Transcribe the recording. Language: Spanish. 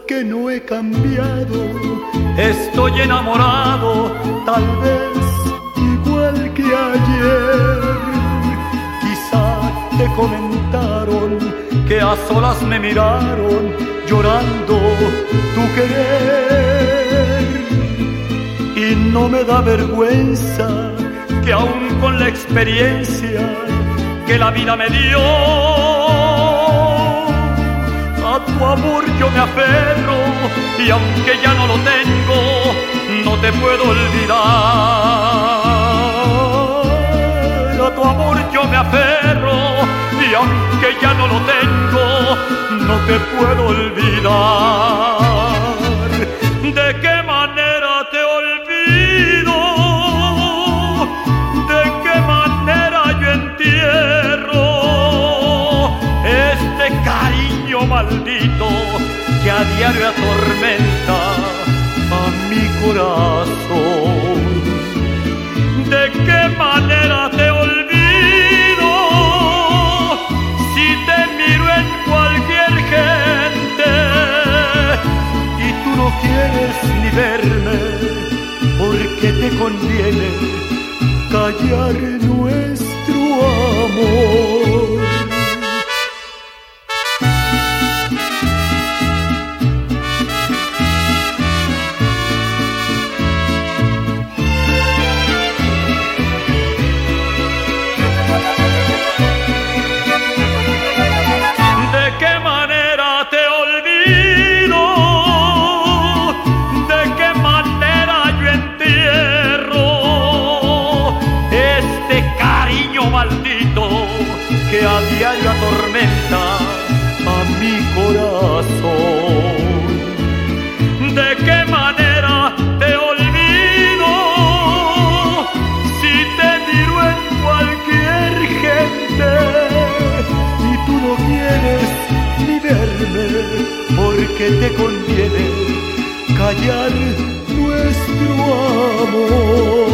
que no he cambiado. Estoy enamorado, tal vez igual que ayer. Quizá te comentaron que a solas me miraron llorando tu querer. Y no me da vergüenza que aún con la experiencia que la vida me dio, a tu amor yo me aferro, y aunque ya no lo tengo, no te puedo olvidar. A tu amor yo me aferro, y aunque ya no lo tengo, no te puedo olvidar. ¿De qué manera te olvido? ¿De qué manera yo entierro este cariño maldito que a diario atormenta a mi corazón? ¿De qué manera te olvido si te miro en cualquier gente y tú no quieres ni verme porque te conviene callar nuestro amor? Maldito que a diario atormenta a mi corazón. ¿De qué manera te olvido si te miro en cualquier gente y tú no quieres ni verme porque te conviene callar nuestro amor?